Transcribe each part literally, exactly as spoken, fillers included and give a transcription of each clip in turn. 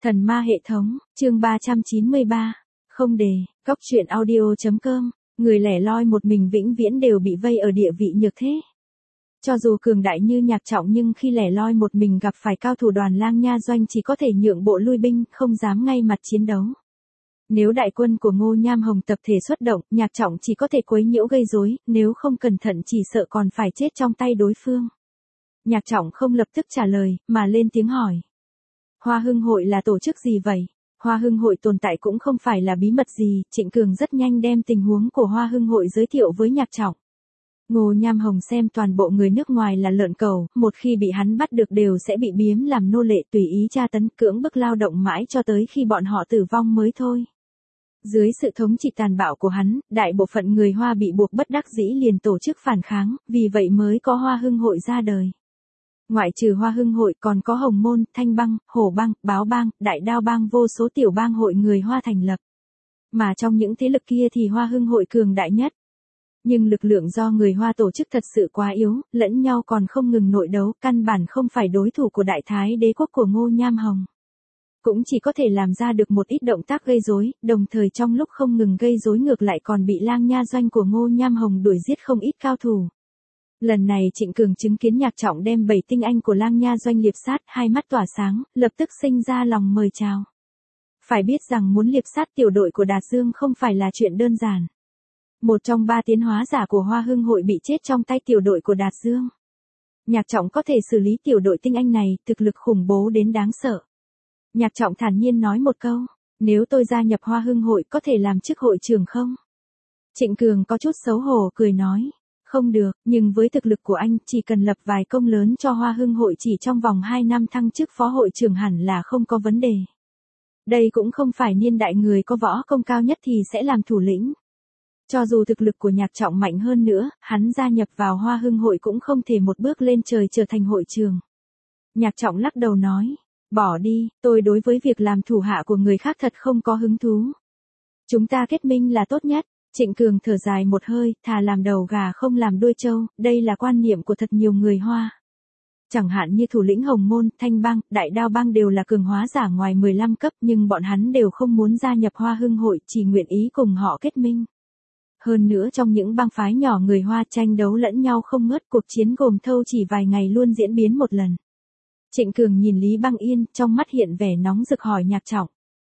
Thần ma hệ thống, chương ba trăm chín mươi ba. Không đề, góc truyện audio.com, người lẻ loi một mình vĩnh viễn đều bị vây ở địa vị nhược thế. Cho dù cường đại như Nhạc Trọng nhưng khi lẻ loi một mình gặp phải cao thủ Đoàn Lang Nha Doanh chỉ có thể nhượng bộ lui binh, không dám ngay mặt chiến đấu. Nếu đại quân của Ngô Nham Hồng tập thể xuất động, Nhạc Trọng chỉ có thể quấy nhiễu gây rối, nếu không cẩn thận chỉ sợ còn phải chết trong tay đối phương. Nhạc Trọng không lập tức trả lời, mà lên tiếng hỏi. Hoa Hưng Hội là tổ chức gì vậy? Hoa Hưng Hội tồn tại cũng không phải là bí mật gì, Trịnh Cường rất nhanh đem tình huống của Hoa Hưng Hội giới thiệu với Nhạc Trọng. Ngô Nham Hồng xem toàn bộ người nước ngoài là lợn cẩu, một khi bị hắn bắt được đều sẽ bị biếm làm nô lệ tùy ý tra tấn cưỡng bức lao động mãi cho tới khi bọn họ tử vong mới thôi. Dưới sự thống trị tàn bạo của hắn, đại bộ phận người Hoa bị buộc bất đắc dĩ liền tổ chức phản kháng, vì vậy mới có Hoa Hưng Hội ra đời. Ngoại trừ Hoa Hưng Hội còn có Hồng Môn, Thanh Bang, Hổ Bang, Báo Bang, Đại Đao Bang vô số tiểu bang hội người Hoa thành lập. Mà trong những thế lực kia thì Hoa Hưng Hội cường đại nhất. Nhưng lực lượng do người Hoa tổ chức thật sự quá yếu, lẫn nhau còn không ngừng nội đấu, căn bản không phải đối thủ của Đại Thái đế quốc của Ngô Nham Hồng. Cũng chỉ có thể làm ra được một ít động tác gây rối, đồng thời trong lúc không ngừng gây rối ngược lại còn bị Lang Nha Doanh của Ngô Nham Hồng đuổi giết không ít cao thủ. Lần này Trịnh Cường chứng kiến Nhạc Trọng đem bảy tinh anh của Lang Nha Doanh liệp sát, hai mắt tỏa sáng, lập tức sinh ra lòng mời chào. Phải biết rằng muốn liệp sát tiểu đội của Đạt Dương không phải là chuyện đơn giản. Một trong ba tiến hóa giả của Hoa Hưng Hội bị chết trong tay tiểu đội của Đạt Dương. Nhạc Trọng có thể xử lý tiểu đội tinh anh này, thực lực khủng bố đến đáng sợ. Nhạc Trọng thản nhiên nói một câu, nếu tôi gia nhập Hoa Hưng Hội có thể làm chức hội trưởng không? Trịnh Cường có chút xấu hổ cười nói. Không được, nhưng với thực lực của anh, chỉ cần lập vài công lớn cho Hoa Hưng Hội chỉ trong vòng hai năm thăng chức phó hội trưởng hẳn là không có vấn đề. Đây cũng không phải niên đại người có võ công cao nhất thì sẽ làm thủ lĩnh. Cho dù thực lực của Nhạc Trọng mạnh hơn nữa, hắn gia nhập vào Hoa Hưng Hội cũng không thể một bước lên trời trở thành hội trưởng. Nhạc Trọng lắc đầu nói, bỏ đi, tôi đối với việc làm thủ hạ của người khác thật không có hứng thú. Chúng ta kết minh là tốt nhất. Trịnh Cường thở dài một hơi, thà làm đầu gà không làm đuôi trâu, đây là quan niệm của thật nhiều người Hoa. Chẳng hạn như thủ lĩnh Hồng Môn, Thanh Bang, Đại Đao Bang đều là cường hóa giả ngoài mười lăm cấp nhưng bọn hắn đều không muốn gia nhập Hoa Hưng Hội, chỉ nguyện ý cùng họ kết minh. Hơn nữa trong những bang phái nhỏ người Hoa tranh đấu lẫn nhau không ngớt, cuộc chiến gồm thâu chỉ vài ngày luôn diễn biến một lần. Trịnh Cường nhìn Lý Băng Yên, trong mắt hiện vẻ nóng rực hỏi Nhạc Trọng.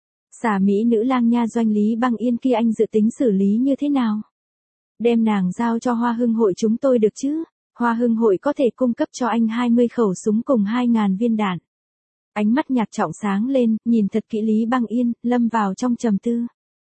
Xà Mỹ nữ Lang Nha Doanh Lý Băng Yên kia anh dự tính xử lý như thế nào? Đem nàng giao cho Hoa Hưng Hội chúng tôi được chứ? Hoa Hưng Hội có thể cung cấp cho anh hai mươi khẩu súng cùng hai nghìn viên đạn. Ánh mắt Nhạc Trọng sáng lên, nhìn thật kỹ Lý Băng Yên, lâm vào trong trầm tư.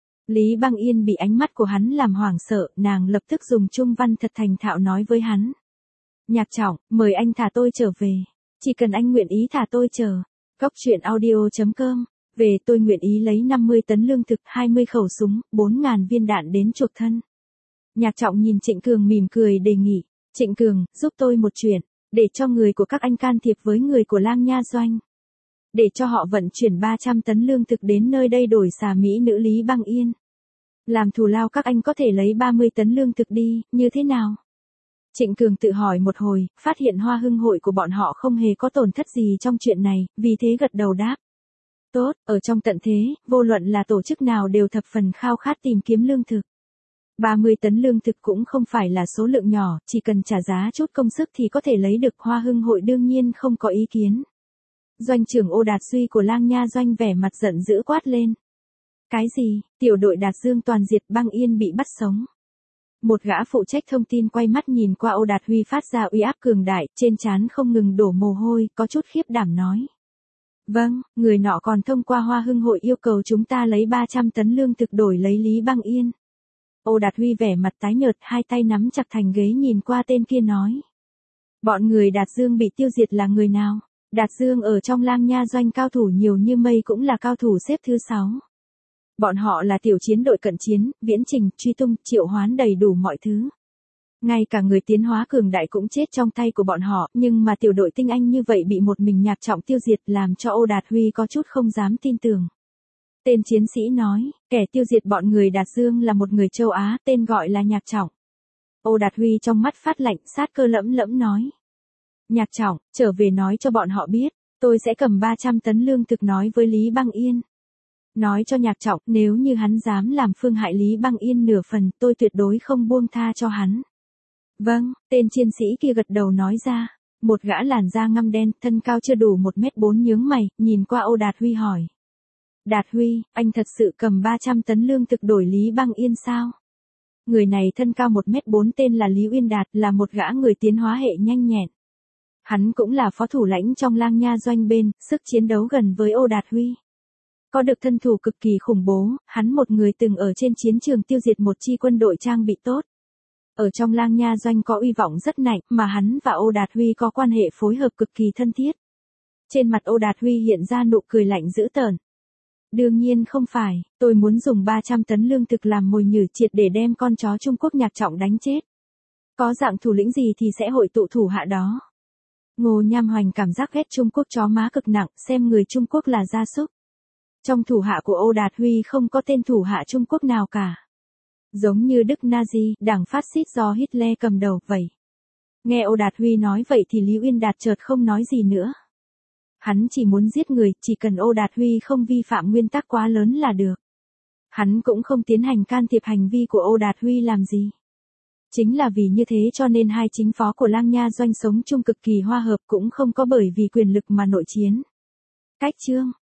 Lý Băng Yên bị ánh mắt của hắn làm hoảng sợ, nàng lập tức dùng trung văn thật thành thạo nói với hắn. Nhạc Trọng, mời anh thả tôi trở về. Chỉ cần anh nguyện ý thả tôi chờ. Góc truyện audio.com. Về tôi nguyện ý lấy năm mươi tấn lương thực, hai mươi khẩu súng, bốn nghìn viên đạn đến chuộc thân. Nhạc Trọng nhìn Trịnh Cường mỉm cười đề nghị. Trịnh Cường, giúp tôi một chuyện, để cho người của các anh can thiệp với người của Lang Nha Doanh. Để cho họ vận chuyển ba trăm tấn lương thực đến nơi đây đổi xà Mỹ nữ Lý Băng Yên. Làm thù lao các anh có thể lấy ba mươi tấn lương thực đi, như thế nào? Trịnh Cường tự hỏi một hồi, phát hiện Hoa Hưng Hội của bọn họ không hề có tổn thất gì trong chuyện này, vì thế gật đầu đáp. Tốt, ở trong tận thế, vô luận là tổ chức nào đều thập phần khao khát tìm kiếm lương thực. ba mươi tấn lương thực cũng không phải là số lượng nhỏ, chỉ cần trả giá chút công sức thì có thể lấy được. Hoa Hưng Hội đương nhiên không có ý kiến. Doanh trưởng Ô Đạt Duy của Lang Nha Doanh vẻ mặt giận dữ quát lên. Cái gì, tiểu đội Đạt Dương toàn diệt, Băng Yên bị bắt sống. Một gã phụ trách thông tin quay mắt nhìn qua Ô Đạt Huy phát ra uy áp cường đại, trên trán không ngừng đổ mồ hôi, có chút khiếp đảm nói. Vâng, người nọ còn thông qua Hoa Hưng Hội yêu cầu chúng ta lấy ba trăm tấn lương thực đổi lấy Lý Băng Yên. Ô Đạt Huy vẻ mặt tái nhợt, hai tay nắm chặt thành ghế nhìn qua tên kia nói. Bọn người Đạt Dương bị tiêu diệt là người nào? Đạt Dương ở trong Lang Nha Doanh cao thủ nhiều như mây cũng là cao thủ xếp thứ sáu. Bọn họ là tiểu chiến đội cận chiến, viễn trình, truy tung, triệu hoán đầy đủ mọi thứ. Ngay cả người tiến hóa cường đại cũng chết trong tay của bọn họ, nhưng mà tiểu đội tinh anh như vậy bị một mình Nhạc Trọng tiêu diệt làm cho Ô Đạt Huy có chút không dám tin tưởng. Tên chiến sĩ nói, kẻ tiêu diệt bọn người Đạt Dương là một người châu Á, tên gọi là Nhạc Trọng. Ô Đạt Huy trong mắt phát lạnh, sát cơ lẫm lẫm nói. Nhạc Trọng, trở về nói cho bọn họ biết, Tôi sẽ cầm ba trăm tấn lương thực nói với Lý Băng Yên. Nói cho Nhạc Trọng, nếu như hắn dám làm phương hại Lý Băng Yên nửa phần, tôi tuyệt đối không buông tha cho hắn. Vâng, tên chiến sĩ kia gật đầu nói ra. Một gã làn da ngăm đen, thân cao chưa đủ một mét bốn nhướng mày, nhìn qua Âu Đạt Huy hỏi. Đạt Huy, anh thật sự cầm ba trăm tấn lương thực đổi Lý Băng Yên sao? Người này thân cao một mét bốn tên là Lý Uyên Đạt, là một gã người tiến hóa hệ nhanh nhẹn. Hắn cũng là phó thủ lãnh trong Lang Nha doanh bên, sức chiến đấu gần với Âu Đạt Huy. Có được thân thủ cực kỳ khủng bố, hắn một người từng ở trên chiến trường tiêu diệt một chi quân đội trang bị tốt. Ở trong Lang Nha doanh có uy vọng rất nặng, mà hắn và Âu Đạt Huy có quan hệ phối hợp cực kỳ thân thiết. Trên mặt Âu Đạt Huy hiện ra nụ cười lạnh dữ tợn. Đương nhiên không phải, tôi muốn dùng ba trăm tấn lương thực làm mồi nhử triệt để đem con chó Trung Quốc Nhạc Trọng đánh chết. Có dạng thủ lĩnh gì thì sẽ hội tụ thủ hạ đó. Ngô Nham Hoành cảm giác ghét Trung Quốc chó má cực nặng, xem người Trung Quốc là gia súc. Trong thủ hạ của Âu Đạt Huy không có tên thủ hạ Trung Quốc nào cả. Giống như Đức Nazi, đảng phát xít do Hitler cầm đầu, vậy. Nghe Âu Đạt Huy nói vậy thì Lý Uyên Đạt chợt không nói gì nữa. Hắn chỉ muốn giết người, chỉ cần Âu Đạt Huy không vi phạm nguyên tắc quá lớn là được. Hắn cũng không tiến hành can thiệp hành vi của Âu Đạt Huy làm gì. Chính là vì như thế cho nên hai chính phó của Lang Nha doanh sống chung cực kỳ hòa hợp, cũng không có bởi vì quyền lực mà nội chiến. Cách chương